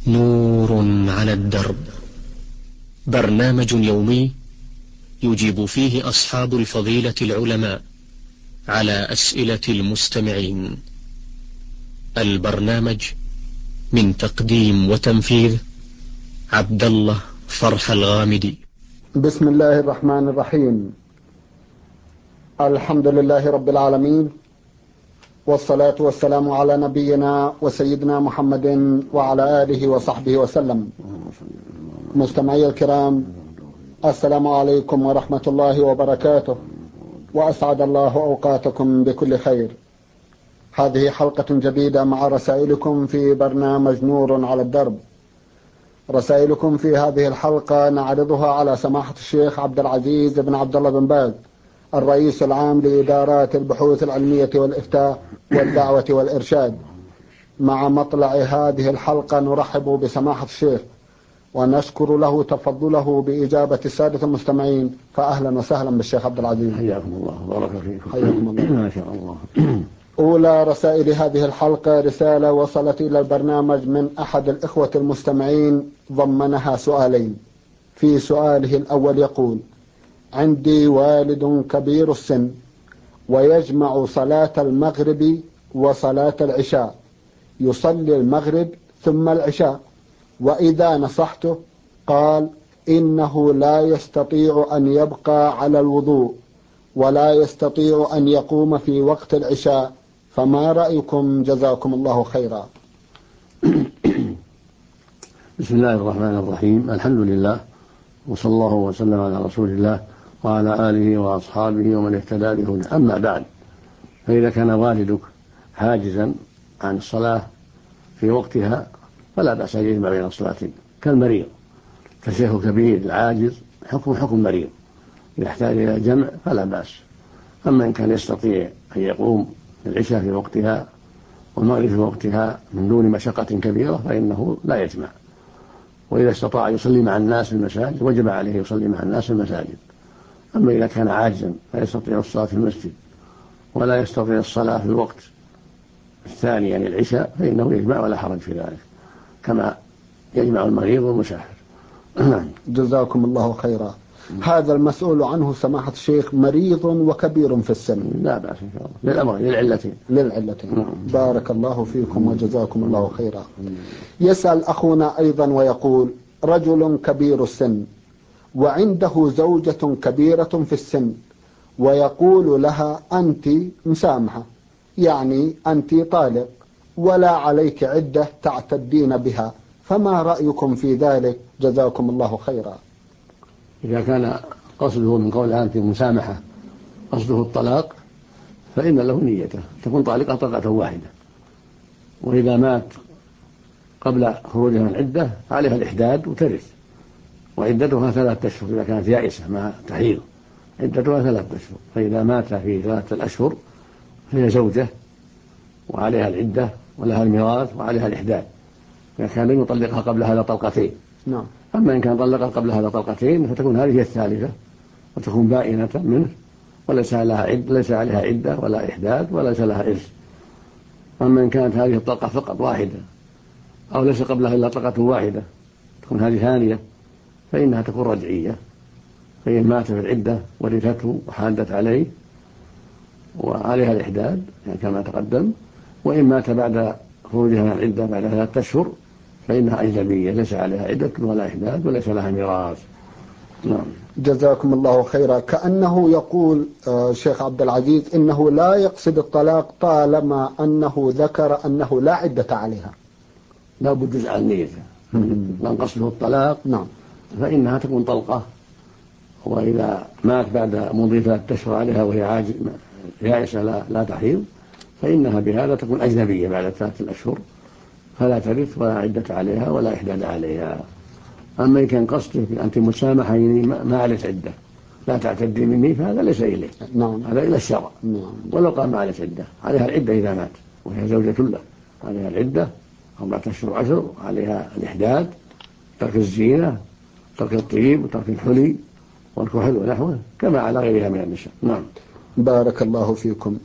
نور على الدرب، برنامج يومي يجيب فيه أصحاب الفضيلة العلماء على أسئلة المستمعين. البرنامج من تقديم وتنفيذ عبد الله فرح الغامدي. بسم الله الرحمن الرحيم. الحمد لله رب العالمين، والصلاة والسلام على نبينا وسيدنا محمد وعلى آله وصحبه وسلم. مستمعي الكرام، السلام عليكم ورحمة الله وبركاته، وأسعد الله أوقاتكم بكل خير. هذه حلقة جديدة مع رسائلكم في برنامج نور على الدرب. رسائلكم في هذه الحلقة نعرضها على سماحة الشيخ عبد العزيز بن عبد الله بن باز، الرئيس العام لإدارات البحوث العلمية والإفتاء والدعوة والإرشاد. مع مطلع هذه الحلقة نرحب بسماحة الشيخ ونشكر له تفضله بإجابة السادة المستمعين، فأهلا وسهلا بالشيخ عبد العزيز. حياكم الله وبارك فيكم. حياكم الله. ما شاء الله. أولى رسائل هذه الحلقة رسالة وصلت إلى البرنامج من أحد الإخوة المستمعين ضمنها سؤالين. في سؤاله الأول يقول: عندي والد كبير السن ويجمع صلاة المغرب وصلاة العشاء، يصلي المغرب ثم العشاء، وإذا نصحته قال إنه لا يستطيع أن يبقى على الوضوء ولا يستطيع أن يقوم في وقت العشاء، فما رأيكم جزاكم الله خيرا؟ بسم الله الرحمن الرحيم. الحمد لله، وصلى الله وسلم على رسول الله وعلى آله وأصحابه ومن اهتدى بهداه. أما بعد، فإذا كان والدك حاجزا عن الصلاة في وقتها فلا بأس أن يجمع بين الصلاتين، كالمريض، كشيخ كبير العاجز حكم مريض، إذا احتاج إلى جمع فلا بأس. أما إن كان يستطيع أن يقوم العشاء في وقتها والمغرب في وقتها من دون مشقة كبيرة فإنه لا يجمع. وإذا استطاع يصلي مع الناس في المساجد وجب عليه يصلي مع الناس في المساجد. أما إذا كان عاجزا لا يستطيع الصلاة في المسجد ولا يستطيع الصلاة في الوقت الثاني يعني العشاء فإنه يجمع ولا حرج في ذلك، كما يجمع المريض والمسافر. جزاكم الله خيرا. هذا المسؤول عنه سماحة الشيخ مريض وكبير في السن. لا بأس إن شاء الله، للأمر للعلتين. بارك الله فيكم وجزاكم الله خيرا. يسأل أخونا أيضا ويقول: رجل كبير السن وعنده زوجة كبيرة في السن، ويقول لها أنت مسامحة، يعني أنت طالق ولا عليك عدة تعتدين بها، فما رأيكم في ذلك جزاكم الله خيرا؟ إذا كان قصده من قول أنت مسامحة قصده الطلاق فإن له نيته، تكون طالقة طلقة واحدة. وإذا مات قبل خروجها من العدة عليها الإحداد وترث، وعدتها 3 أشهر إذا كانت يائسة مع تحيض، عدتها 3 أشهر. فإذا مات في 3 أشهر فهي زوجة وعليها العدة ولها الميراث وعليها الإحداد، إذا كان لم يطلقها قبل هذا طلقتين. نعم. أما إن كان طلقها قبل هذا طلقتين فتكون هذه الثالثة وتكون بائنة منه، وليس عليها عدة ولا إحداد وليس لها إرث. أما إن كانت هذه الطلقة فقط واحدة أو ليس قبلها إلا طلقة واحدة تكون هذه ثانية، فإنها تكون رجعية. فإن مات في العدة ورثته وحادت عليه وعليها الإحداد يعني كما تقدم، وإن مات بعد خروجها من العدة بعد 3 أشهر فإنها أجنبية ليس عليها عدة ولا إحداد وليس لها ميراث. نعم. جزاكم الله خيرا. كأنه يقول شيخ عبد العزيز إنه لا يقصد الطلاق طالما أنه ذكر أنه لا عدة عليها. لا بد جزء عن نيته. من قصده الطلاق نعم فإنها تكون طلقة. وإذا مات بعد مضي 3 أشهر عليها وهي يائسة لا تحيض فإنها بهذا تكون أجنبية بعد 3 أشهر، فلا ترث ولا عدة عليها ولا إحداد عليها. أما إن كان قصده أنت مسامحة يعني ما عليك عدة لا تعتدي مني فهذا ليس إليه. نعم. هذا إلى الشرع. نعم. ولو قال ما عليك عدة، عليها العدة إذا مات وهي زوجة له، عليها العدة 4 أشهر 10، عليها الإحداد، ترك الزينة، ترك الطيب وترك الحلي والكحل ونحوه، كما على غيرها من النساء. نعم. بارك الله فيكم.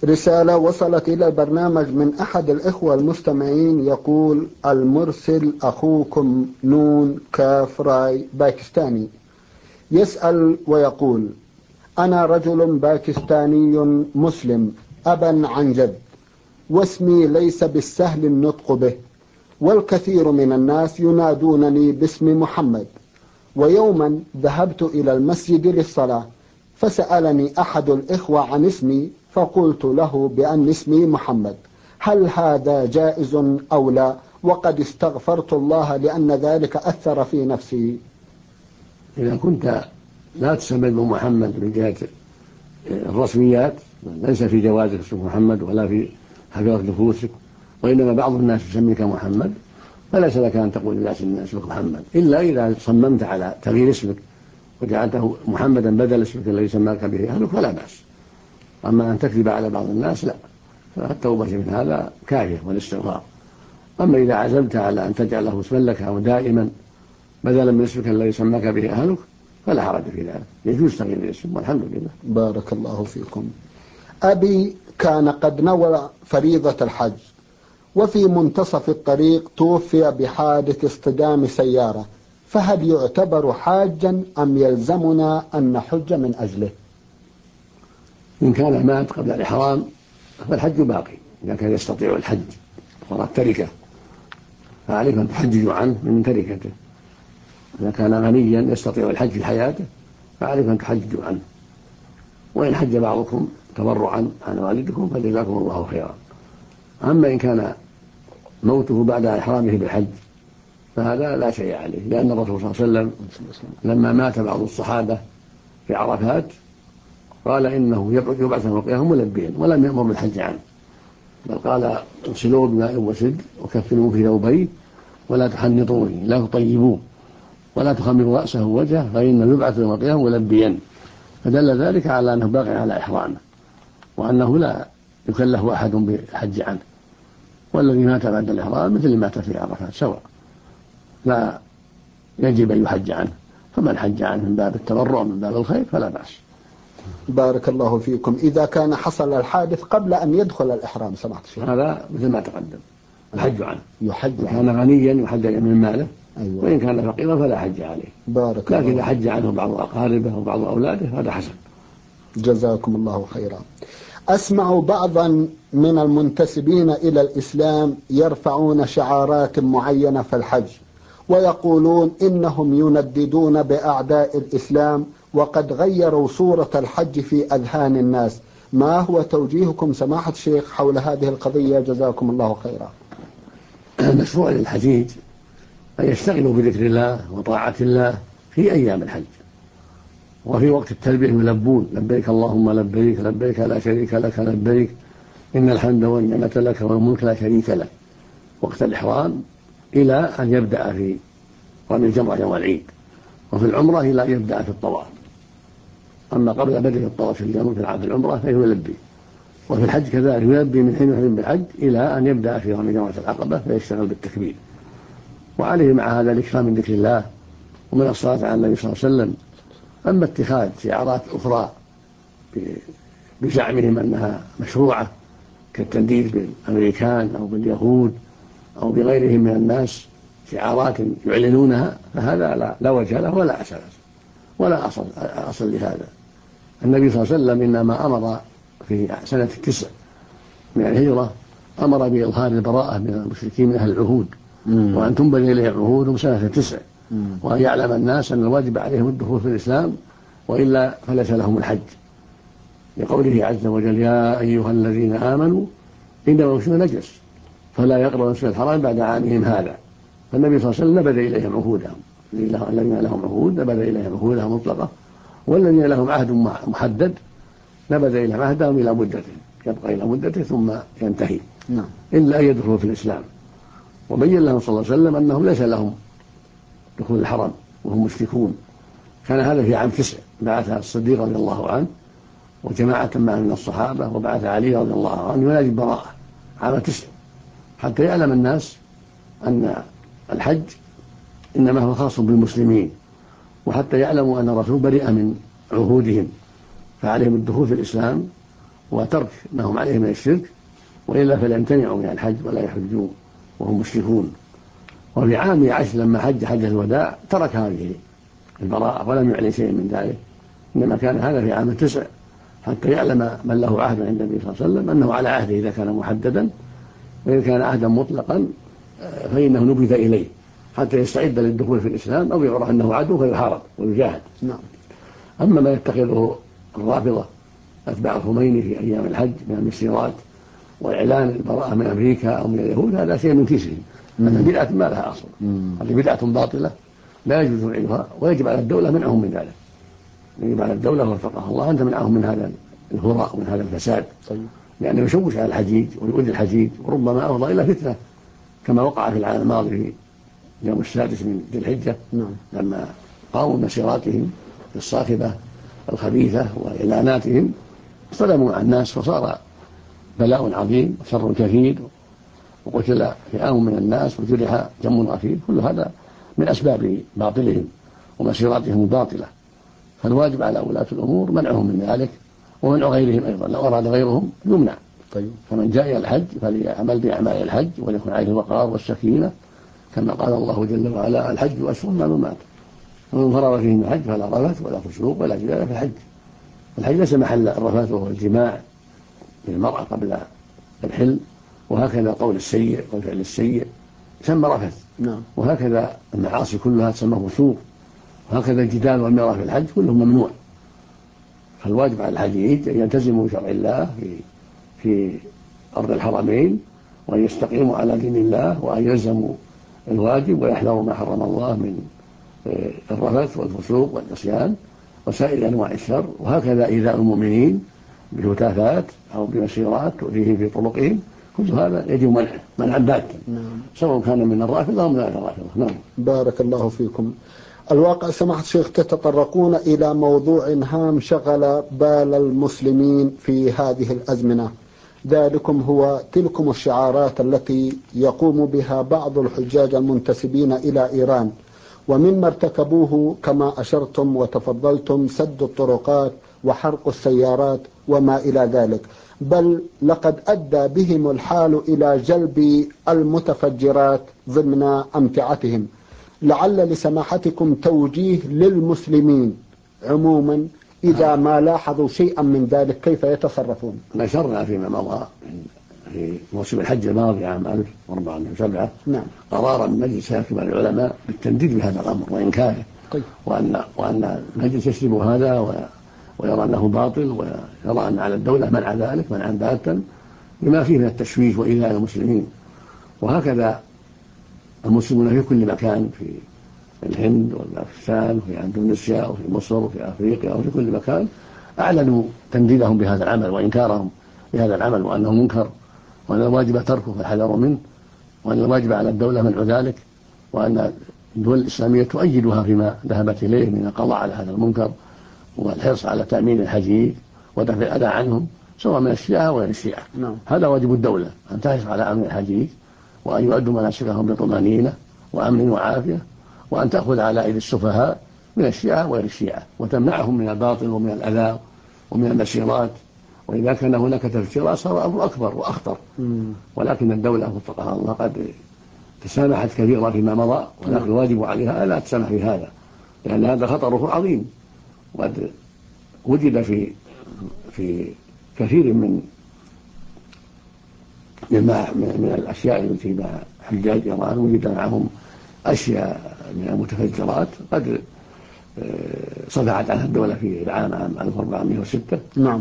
رسالة وصلت إلى البرنامج من أحد الإخوة المستمعين يقول: المرسل أخوكم نون كاف راي باكستاني، يسأل ويقول: أنا رجل باكستاني مسلم أبا عن جد، واسمي ليس بالسهل النطق به، والكثير من الناس ينادونني باسم محمد. ويوما ذهبت إلى المسجد للصلاة، فسألني أحد الإخوة عن اسمي، فقلت له بأن اسمي محمد. هل هذا جائز أو لا؟ وقد استغفرت الله لأن ذلك أثر في نفسي. إذا كنت لا تسمى بمحمد من جهة الرسميات، ليس في جوازك اسم محمد ولا في حقيقة نفوسك، وإنما بعض الناس يسميك محمد، فليس لك أن تقول للناس إن اسمك محمد، إلا إذا صممت على تغيير اسمك وجعلته محمدا بدل اسمك الذي سماك به أهلك فلا بأس. أما أن تكذب على بعض الناس لا، فالتوبة من هذا كافية والاستغفار. أما إذا عزمت على أن تجعله اسما لك أو دائما بدلا من اسمك الذي سماك به أهلك فلا حرج في ذلك، يجوز تغيير الاسم والحمد لله. بارك الله فيكم. أبي كان قد نوى فريضة الحج، وفي منتصف الطريق توفي بحادث اصطدام سيارة، فهل يعتبر حاجا أم يلزمنا أن نحج من أجله؟ إن كان مات قبل الإحرام فالحج باقي، إذا كان يستطيع الحج وراء التركة فعليك أن تحججوا عنه من تركته. إذا كان غنيا يستطيع الحج في حياته فعليك أن تحججوا عنه، وإن حج بعضكم تبرعا عن والدكم فجزاكم الله خيرا. أما إن كان موته بعد إحرامه بالحج فهذا لا شيء عليه، لأن الرسول صلى الله عليه وسلم لما مات بعض الصحابة في عرفات قال إنه يبعث يوم القيامة ملبيا ولم يأمر بالحج عنه، بل قال اغسلوه بماء وسد وكفنوه في ثوبين ولا تحنطوني، لا تطيبوه ولا تخمروا رأسه ووجهه فإنه يبعث يوم القيامة ملبيا، فدل ذلك على أنه باقي على إحرامه وأنه لا يكلف أحد بالحج عنه. والذي مات بعد الإحرام مثل مات في عرفات سواء، لا يجب أن يحج عنه، فمن حج عنه من باب التبرع من باب الخير فلا بأس. بارك الله فيكم. إذا كان حصل الحادث قبل أن يدخل الإحرام سمعت شيء، هذا مثل ما تقدم الحج عنه، يحج عنه. كان غنيا يحج من ماله، أيوة. وإن كان فقيرا فلا حج عليه. بارك لكن الله. إذا حج عنه بعض أقاربه وبعض أولاده هذا حسن. جزاكم الله خيرا. أسمع بعضا من المنتسبين إلى الإسلام يرفعون شعارات معينة في الحج، ويقولون إنهم ينددون بأعداء الإسلام وقد غيروا صورة الحج في أذهان الناس. ما هو توجيهكم سماحة الشيخ حول هذه القضية؟ جزاكم الله خيرا. المشروع للحجيج أن يشتغلوا بذكر الله وطاعة الله في أيام الحج، وفي وقت التلبية يلبون لبيك اللهم لبيك لبيك لا شريك لك لبيك إن الحمد والنعمة لك والملك لا شريك لك، وقت الإحرام إلى أن يبدأ في رمي الجمرة يوم العيد، وفي العمرة إلى أن يبدأ في الطواف. أما قبل بدء الطواف في اليوم في عام العمرة فيلبي، وفي الحج كذلك يلبي من حين يحرم بالحج إلى أن يبدأ في رمي جمرة العقبة فيشتغل بالتكبير. وعليه مع هذا الإكثار من ذكر الله ومن الصلاة على النبي صلى الله عليه وسلم. أما اتخاذ شعارات أخرى بزعمهم أنها مشروعة كالتنديد بالأمريكان أو باليهود أو بغيرهم من الناس شعارات يعلنونها فهذا لا وجه له ولا أساس ولا أصل لهذا. النبي صلى الله عليه وسلم إنما أمر في سنة 9 من الهجرة أمر بإظهار البراءة من المشركين من أهل العهود، وأن تنبذ إليهم عهودهم سنة 9، وأن يعلم الناس أن الواجب عليهم الدخول في الإسلام وإلا فليس لهم الحج، لقوله عز وجل يا أيها الذين آمنوا إنما المشركون نجس فلا يقربوا المسجد الحرام بعد عامهم هذا. فالنبي صلى الله عليه وسلم نبذ إليهم عهودهم، الذين لهم عهود نبذ إليهم عهودهم مطلقة، والذين لهم عهد محدد نبذ إليهم عهدهم إلى مدته، يبقى إلى مدته ثم ينتهي إلا أن يدخلوا في الإسلام. وبين لهم صلى الله عليه وسلم أنهم ليس لهم دخول الحرم وهم مشركون. كان هذا في عام 9 بعث الصديق رضي الله عنه وجماعة معه من الصحابة، وبعث علي رضي الله عنه ينادي براءة عام 9 حتى يعلم الناس أن الحج إنما هو خاص بالمسلمين، وحتى يعلموا أن الرسول برئ من عهودهم فعليهم الدخول في الإسلام وترك ما هم عليه من الشرك، وإلا فليمتنعوا من الحج ولا يحجون وهم مشركون. وفي عام 10 لما حج حجة الوداع ترك هذه البراءة ولم يعلن شيء من ذلك، إنما كان هذا في عام 9 حتى يعلم من له عهد عند النبي صلى الله عليه وسلم أنه على عهده إذا كان محددا، وإذا كان عهدا مطلقا فإنه نبذ إليه حتى يستعد للدخول في الإسلام أو يعرف أنه عدو فيحارب ويجاهد. نعم. أما ما يتخذه الرافضة أتباع الخميني في أيام الحج من المسيرات وإعلان البراءة من أمريكا أو من اليهود هذا شيء من كيسهم، هذا بدعة ما لها أصل، هذه بدعة باطلة لا يجوز فعلها، ويجب على الدولة منعهم من ذلك. يجب على الدولة وفقها الله أن تمنعهم من هذا الهراء ومن هذا الفساد، لأنه يشوش على الحجيج ويؤذي الحجيج وربما أفضى إلى فتنة كما وقع في العام الماضي في اليوم السادس من ذي الحجة لما قاموا مسيراتهم الصاخبة الخبيثة وإعلاناتهم اصطدموا على الناس فصار بلاء عظيم وشر كثير وقتل فئام من الناس وجرح جم غفير. كل هذا من أسباب باطلهم ومسيراتهم الباطلة، فالواجب على ولاة الأمور منعهم من ذلك ومنع غيرهم أيضا، لو أراد غيرهم يمنع. فمن جاء إلى الحج فليعمل بأعمال الحج وليكن عليه الوقار والسكينة كما قال الله جل وعلا: الحج أشهر معلومات ومن فرض فيهن الحج فلا رفث ولا فسوق ولا جدال في الحج. الحج ليس محل الرفث وهو الجماع للمرأة قبل الحل، وهكذا قول السيء والفعل السيء يسمى رفث، وهكذا المعاصي كلها تسمى فسوق، وهكذا الجدال والمرأة في الحج كله ممنوع. فالواجب على الحجيج أن يلتزموا بشرع الله في أرض الحرمين وأن يستقيموا على دين الله وأن يلزموا الواجب ويحذروا ما حرم الله من الرفث والفسوق والعصيان وسائر أنواع الشر، وهكذا إيذاء المؤمنين بهتافات أو بمسيرات تؤذيهم في طرقهم، كل هذا يجب منعا باتا سواء كان من الرافضة أو من غير الرافضة. بارك الله فيكم. الواقع سماحة الشيخ تتطرقون إلى موضوع هام شغل بال المسلمين في هذه الأزمنة، ذلكم هو تلكم الشعارات التي يقوم بها بعض الحجاج المنتسبين إلى إيران، ومما ارتكبوه كما أشرتم وتفضلتم سد الطرقات وحرق السيارات وما إلى ذلك، بل لقد أدى بهم الحال إلى جلب المتفجرات ضمن أمتعتهم. لعل لسماحتكم توجيه للمسلمين عموما إذا ما لاحظوا شيئا من ذلك كيف يتصرفون؟ نشرنا فيما مضى في موسم الحج الماضي عام 1407 قرارا من مجلس كبار العلماء بالتنديد بهذا الأمر وإنكاره، وأن المجلس يسلب هذا ويرى أنه باطل، ويرى أن على الدولة منع ذلك منعا باتا بما فيه من التشويش وإيذاء المسلمين. وهكذا المسلمون في كل مكان، في الهند والباكستان وفي اندونيسيا وفي مصر وفي افريقيا وفي كل مكان اعلنوا تنديدهم بهذا العمل وانكارهم بهذا العمل، وانه منكر وان الواجب تركه والحذر منه، وان الواجب على الدوله منع ذلك، وان الدول الاسلاميه تؤيدها فيما ذهبت اليه من القضاء على هذا المنكر والحرص على تامين الحجيج ودفع الاذى عنهم سواء من الشيعه وغير الشيعه. هذا واجب الدوله ان تحرص على امن الحجيج وأن يؤدوا مناسكهم بطمأنينة وأمن وعافية، وأن تأخذ على أيدي السفهاء من الشيعة وغير الشيعة وتمنعهم من الباطل ومن الأذى ومن المسيرات. وإذا كان هناك تفجيرات صار أمر أكبر وأخطر، ولكن الدولة وفقها الله قد تسامحت كثيرا فيما مضى، ولكن الواجب عليها ألا تسامح في هذا، لأن هذا خطره عظيم. وقد وجد في كثير من الأشياء التي مع حجاج إيران وجد معهم أشياء من المتفجرات قد صدعت عنها الدولة في العام 1406.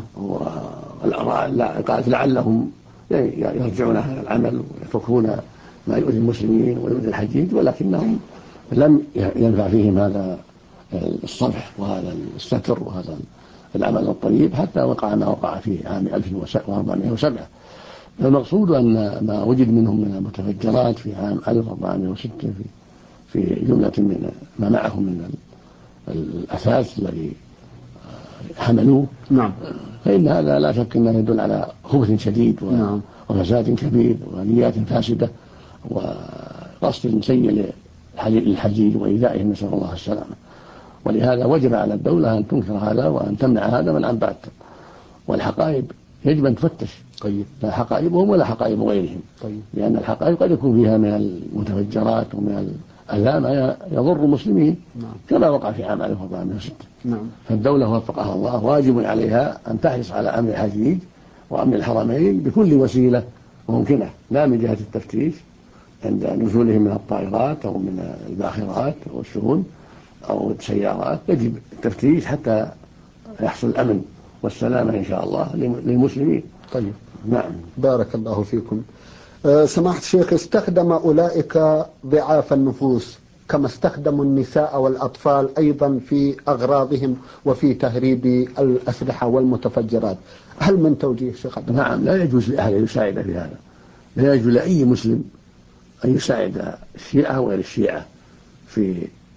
قالت لعلهم يرجعون هذا العمل ويتركون ما يؤذي المسلمين ويؤذي الحجيج، ولكنهم لم ينفع فيهم هذا الصفح وهذا الستر وهذا العمل الطيب حتى وقع ما وقع فيه عام 1407. المقصود أن ما وجد منهم من المتفجرات في عام 1406 في جملة من ما معهم من الأساس الذي حملوه، فإن هذا لا شك أنه يدل على خبث شديد وفساد كبير ونيات فاسدة وقصد سيء للحجيج وإيذائهم، نسأل الله السلامة. ولهذا وجب على الدولة أن تنكر هذا وأن تمنع هذا منعا باتا. والحقائب يجب أن تفتش. طيب. لا حقائبهم ولا حقائب غيرهم. طيب. لأن الحقائب قد يكون فيها من المتفجرات ومن الأذى ما يضر المسلمين. نعم. كما وقع في عام 1406. نعم. فالدولة وفقها الله واجب عليها أن تحرص على أمن الحجيج وأمن الحرمين بكل وسيلة ممكنة، لا من جهة التفتيش عند نزولهم من الطائرات أو من الباخرات أو السفن أو السيارات، يجب التفتيش حتى يحصل الأمن والسلامة إن شاء الله للمسلمين. طيب. نعم. بارك الله فيكم. سماحة الشيخ، استخدم أولئك ضعاف النفوس كما استخدموا النساء والأطفال أيضا في أغراضهم وفي تهريب الأسلحة والمتفجرات، هل من توجيه شيخ عبد الله؟ نعم، لا يجوز لأحد أن يساعد في هذا. لا يجوز لأي مسلم أن يساعد الشيعة وغير الشيعة في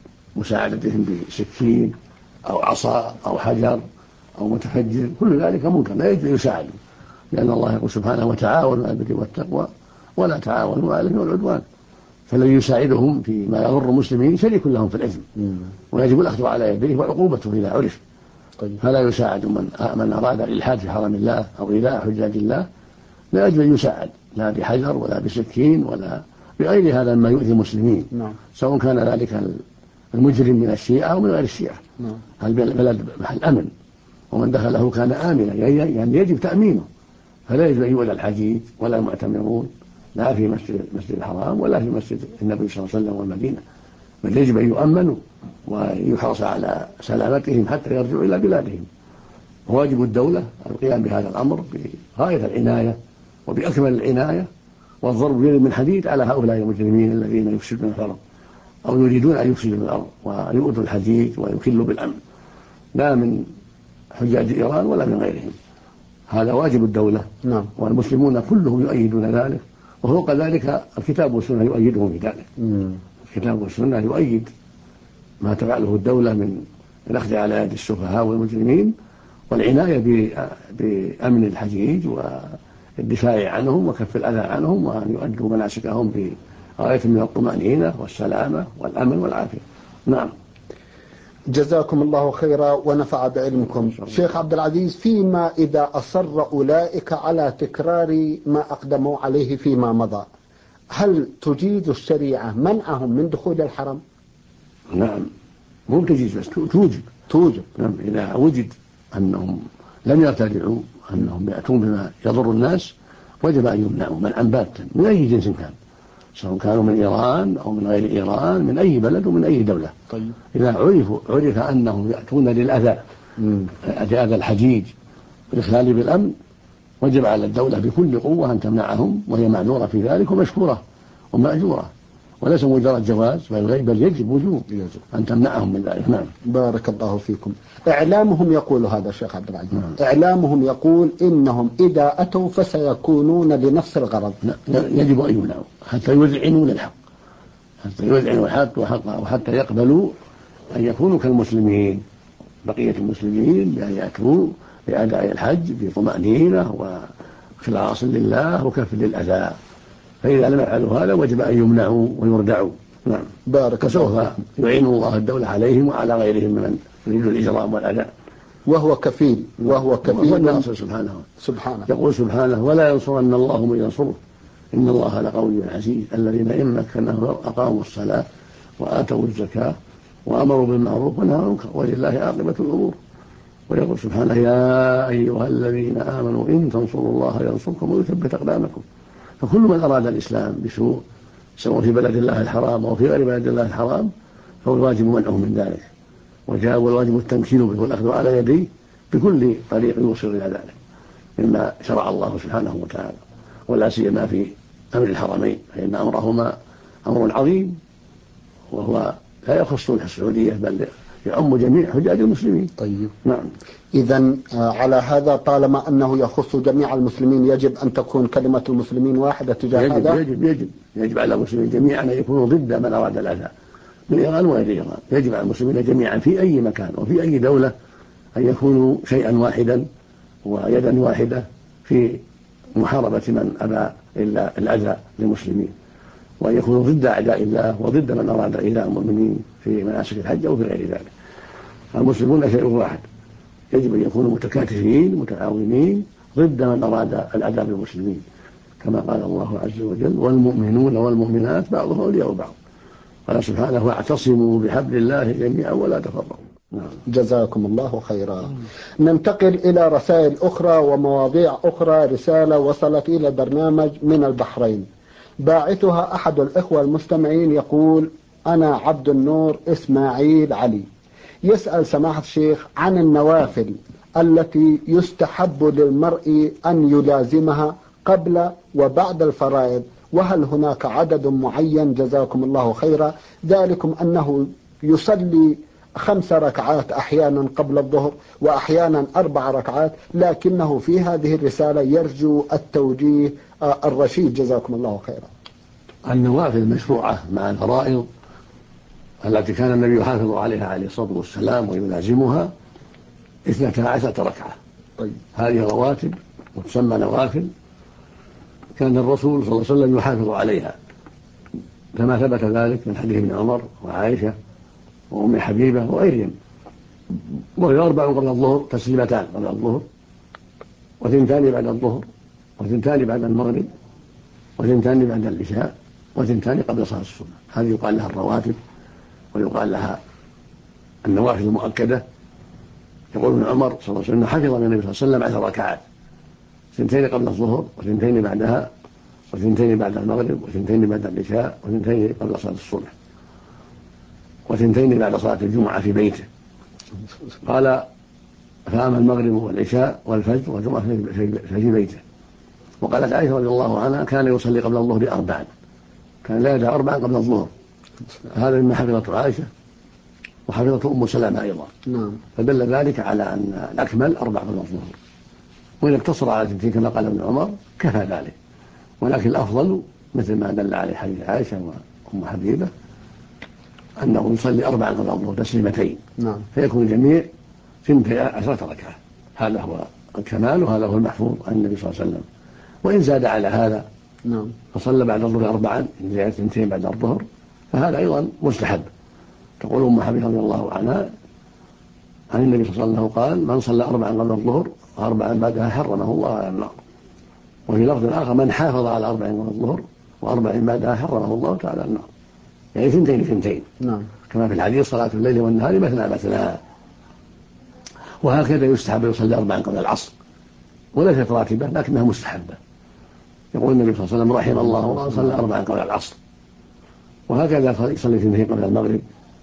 مساعدتهم بسكين أو عصا أو حجر أو متفجر، كل ذلك منكر، لا يجوز يساعد، لأن الله يقول سبحانه وتعاونوا على البر والتقوى ولا تعاونوا على الإثم والعدوان. فالذي يساعدهم فيما يضر المسلمين شريك لهم في الإثم، ويجب الأخذ على يديه وعقوبته إذا عرف. طيب. فلا يساعد من أراد الإلحاد في حرم الله أو إيذاء حجاج الله، لا يجب أن يساعد لا بحجر ولا بسكين ولا بغير هذا مما يؤذي المسلمين. نعم. سواء كان ذلك المجرم من الشيعة أو من غير الشيعة. نعم. البلد محل أمن، ومن دخله كان آمنا، يعني يجب تأمينه، فلا يجب أن يؤذى الحجيج ولا المعتمرون، لا في مسجد الحرام ولا في مسجد النبي صلى الله عليه وسلم والمدينة، بل يجب أن يؤمنوا ويحرص على سلامتهم حتى يرجعوا إلى بلادهم. وواجب الدولة القيام بهذا الأمر بغاية العناية وبأكمل العناية، والضرب بيد من حديد على هؤلاء المجرمين الذين يفسدون الأرض أو يريدون أن يفسدوا الأرض ويؤذوا الحجيج ويخلوا بالأمن، لا من حجاج إيران ولا من غيرهم. هذا واجب الدولة. نعم. والمسلمون كلهم يؤيدون ذلك، وفوق ذلك الكتاب والسنة يؤيدهم في ذلك. الكتاب والسنة يؤيد ما تفعله الدولة من الأخذ على يد السفهاء والمجرمين والعناية بأمن الحجيج والدفاع عنهم وكف الأذى عنهم، وأن يؤدوا مناسكهم بغاية من الطمأنينة والسلامة والأمن والعافية. نعم. جزاكم الله خيرا ونفع بعلمكم. شيخ عبد العزيز، فيما إذا أصر أولئك على تكرار ما أقدموا عليه فيما مضى، هل تجيز الشريعة منعهم من دخول الحرم؟ نعم، مو تجيز بس توجب. نعم، إذا وجد أنهم لم يرتدعوا، أنهم يأتون بما يضر الناس، وجب أن يمنعوا منعا باتا من أي جنس كان، سواء كانوا من إيران أو من غير إيران، من أي بلد ومن أي دولة. طيب. إذا عرف أنهم يأتون للأذى أذى الحجيج والإخلال بالأمن، وجب على الدولة بكل قوة أن تمنعهم، وهي معذورة في ذلك ومشكورة ومأجورة، وليس مجرد جواز بل يجب وجوب أن تمنعهم من ذلك. نعم. بارك الله فيكم. إعلامهم يقول هذا الشيخ عبد العزيز. إعلامهم يقول إنهم إذا أتوا فسيكونون لنفس الغرض. يجب أن يمنعوا حتى يذعنوا للحق، حتى يذعنوا الحق وحتى يقبلوا أن يكونوا كالمسلمين بقية المسلمين، بأن يأتوا لأداء الحج بطمأنينة وخلاص لله وكف للأذى. فإذا لم يفعلوا هذا وجب أن يمنعوا ويردعوا. نعم. بارك الله. وسوف يعين الله الدولة عليهم وعلى غيرهم من يريد الإجرام والأذى، وهو كفيل والناصر سبحانه. يقول سبحانه: ولا ينصرن الله من ينصره إن الله لقوي عزيز الذين إن مكناهم أقاموا الصلاة وآتوا الزكاة وأمروا بالمعروف ونهوا عن المنكر ولله عاقبة الأمور. ويقول سبحانه: يا أيها الذين آمنوا إن تنصروا الله ينصركم ويثبت أقدامكم. فكل من أراد الإسلام بسوء، سواء في بلد الله الحرام أو في غير بلد الله الحرام، فهو الواجب منعه من ذلك، والواجب التمكين به والأخذ على يديه بكل طريق يوصل إلى ذلك مما شرع الله سبحانه وتعالى، ولا سيما في أمر الحرمين، فإن أمرهما أمر عظيم، وهو لا يخص السعودية بل يعم جميع حجاج المسلمين. طيب. نعم. إذن على هذا طالما أنه يخص جميع المسلمين، يجب أن تكون كلمة المسلمين واحدة تجاه هذا. يجب على المسلمين جميعا أن يكونوا ضد من أراد الأذى من إيران وغير إيران. يجب على المسلمين جميعا في أي مكان وفي أي دولة أن يكونوا شيئا واحدا ويدا واحدة في محاربة من أبى إلا الأذى للمسلمين، وأن يكونوا ضد أعداء الله وضد من أراد إيذاء المؤمنين في مناسك الحج أو في غير ذلك. المسلمون شيء واحد، يجب أن يكونوا متكاتفين متعاونين ضد من أراد الأذى بالمسلمين، كما قال الله عز وجل: والمؤمنون والمؤمنات بعضهم أولياء بعض. قال سبحانه: واعتصموا بحبل الله جميعا ولا تفرقوا. جزاكم الله خيرا. ننتقل إلى رسائل أخرى ومواضيع أخرى. رسالة وصلت إلى برنامج من البحرين، باعثها أحد الإخوة المستمعين، يقول: أنا عبد النور إسماعيل علي، يسأل سماحة الشيخ عن النوافل التي يستحب للمرء أن يلازمها قبل وبعد الفرائض، وهل هناك عدد معين؟ جزاكم الله خيرا. ذلكم أنه يصلي 5 ركعات أحيانا قبل الظهر وأحيانا 4 ركعات، لكنه في هذه الرسالة يرجو التوجيه الرشيد. جزاكم الله خيرا. النوافل المشروعة مع الفرائض التي كان النبي يحافظ عليها عليه الصلاة والسلام ويلازمها 12 ركعة. طيب. هذه رواتب وتسمى نوافل، كان الرسول صلى الله عليه وسلم يحافظ عليها، كما ثبت ذلك من حديث ابن عمر وعائشة وأم حبيبة وغيرهم. وهي 4 قبل الظهر، تسليمتان قبل الظهر، وثنتان بعد الظهر، وثنتان بعد المغرب، وثنتان بعد العشاء، وثنتان قبل صلاة الصبح. هذه يقال لها الرواتب، ويقال لها النوافل المؤكدة. يقول ابن عمر صلى الله عليه وسلم: حفظ من النبي صلى الله عليه وسلم 10 ركعات، 2 قبل الظهر، و2 بعدها، و2 بعد المغرب، و2 بعد العشاء، و2 قبل صلاة الصبح، و2 بعد صلاة الجمعة في بيته. قال: فأما المغرب والعشاء والفجر والجمعة في بيته. وقالت عائشة رضي الله عنها: كان يصلي قبل الظهر 4، كان لا يدع 4 قبل الظهر. هذا مما حفظته عائشة وحفظته أم سلمة أيضا. فدل ذلك على أن الأكمل 4 قبل الظهر، وإذا اقتصر على 2 كما قال ابن عمر كفى ذلك. ولكن الأفضل مثل ما دل عليه حديث عائشة وأم حبيبة أنه يصلي 4 قبل الظهر تسليمتين، فيكون الجميع 12 ركعة. هذا هو الكمال، وهذا هو المحفوظ عن النبي صلى الله عليه وسلم. وإن زاد على هذا فصلى بعد الظهر 4 زائد 2 بعد الظهر، فهذا أيضا مستحب. تقول أم حبيبة رضي الله عنها عن النبي صلى الله عليه وسلم قال: من صلى 4 قبل الظهر و4 بعدها حرمه الله على النار. وفي لفظ آخر: من حافظ على 4 قبل الظهر و4 بعدها حرمه الله تعالى على النار. يعني 2 كما في الحديث: صلاة الليل والنهار مثنى مثنى. وهكذا يستحب يصلي 4 قبل العصر، وليست راتبة لكنها مستحبة. يقول النبي صلى الله عليه وسلم: رحم الله من صلى 4 قبل العصر. وهكذا يصلي 2 قبل المغرب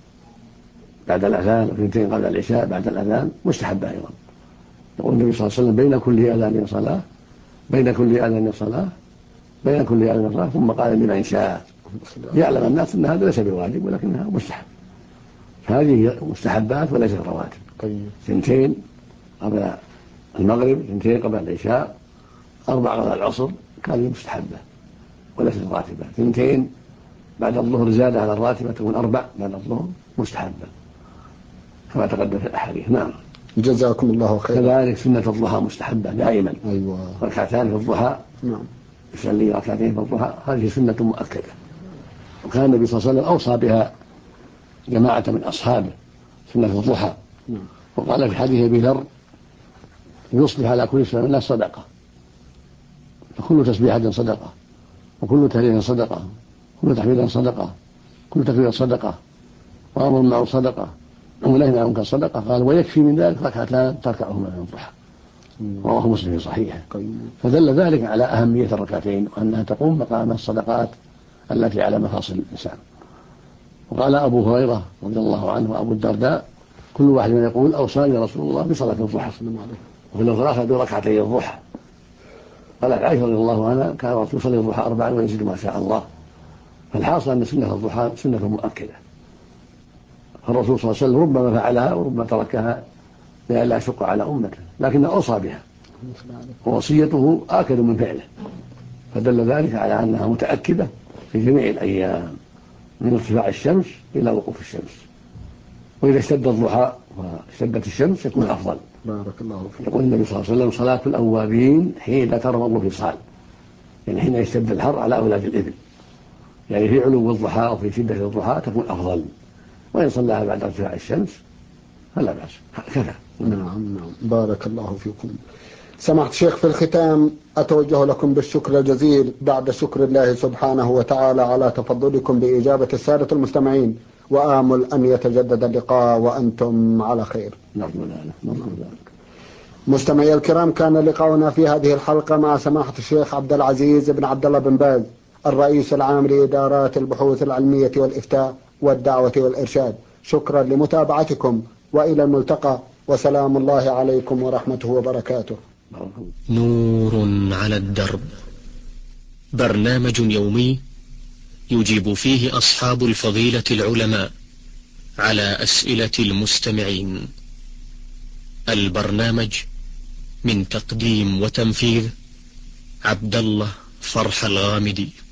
بعد الأذان، و2 قبل العشاء بعد الأذان، مستحبة أيضا. يقول النبي صلى الله عليه وسلم: بين كل أذان صلاة، بين كل أذان صلاة، بين كل أذان صلاة، ثم قال: لمن شاء. يعلم الناس أن هذا ليس بواجب ولكنها مستحب. هذه مستحبات وليست رواتب. 2 قبل المغرب، 2 قبل العشاء، 4 قبل العصر، هذه مستحبة وليست راتبة. 2 بعد الظهر زاد على الراتبة تكون 4 بعد الظهر، مستحبة كما تقدم في الأحاديث. جزاكم الله خيرا. كذلك سنة الضحى مستحبة دائما. 2 في الضحى. يصلي 2 في الضحى، هذه سنة مؤكدة، وكان النبي صلى الله عليه وسلم أوصى بها جماعة من أصحابه، سنة الضحى. وقال في حديث أبي ذر: يصبح على كل سنة الناس صدقة، فكل تسبيحة صدقة، وكل تهليل صدقة، كل تحميد صدقة، كل تكبير صدقة، وأمر معروف صدقة، ونهي عن المنكر صدقة. قال: ويكفي من ذلك 2 تركعهما من الضحى. رواه مسلم في صحيحه. فدل ذلك على أهمية 2 وأنها تقوم مقام الصدقات التي على مفاصل الإنسان. وقال أبو هريرة رضي الله عنه وأبو الدرداء: كل واحد من يقول: أوصاني رسول الله بصلاة الضحى. وفي اللفظ الآخر: ب2 الضحى. قالت عائشة رضي الله عنها: كان الرسول يصلي الضحى 4 ويزيد ما شاء الله. فالحاصل أن سنة الضحى سنة مؤكدة، الرسول صلى الله عليه وسلم ربما فعلها وربما تركها لئلا يشق على أمته، لكن أوصى بها، ووصيته آكد من فعله، فدل ذلك على أنها متأكدة في جميع الأيام من ارتفاع الشمس إلى وقوف الشمس. وإذا اشتد الضحى واشتدت الشمس يكون أفضل. بارك الله فيك. يقول النبي صلى الله عليه وسلم: صلاة الأوابين حين ترمض الفصال، يعني حين يشتد الحر على أولاد الإبل، يعني في علو الضحى وفي شدة الضحى تكون أفضل. وإن صلىها بعد ارتفاع الشمس فلا بأس، كذا. نعم. بارك الله فيكم. سماحة الشيخ، في الختام أتوجه لكم بالشكر الجزيل بعد شكر الله سبحانه وتعالى على تفضلكم بإجابة السادة المستمعين، وآمل أن يتجدد اللقاء وأنتم على خير. مستمعي الكرام، كان لقاؤنا في هذه الحلقة مع سماحة الشيخ عبد العزيز بن عبد الله بن باز، الرئيس العام لإدارات البحوث العلمية والإفتاء والدعوة والإرشاد. شكرا لمتابعتكم، وإلى الملتقى، وسلام الله عليكم ورحمته وبركاته. نور على الدرب، برنامج يومي يجيب فيه أصحاب الفضيلة العلماء على أسئلة المستمعين. البرنامج من تقديم وتنفيذ عبد الله فرح الغامدي.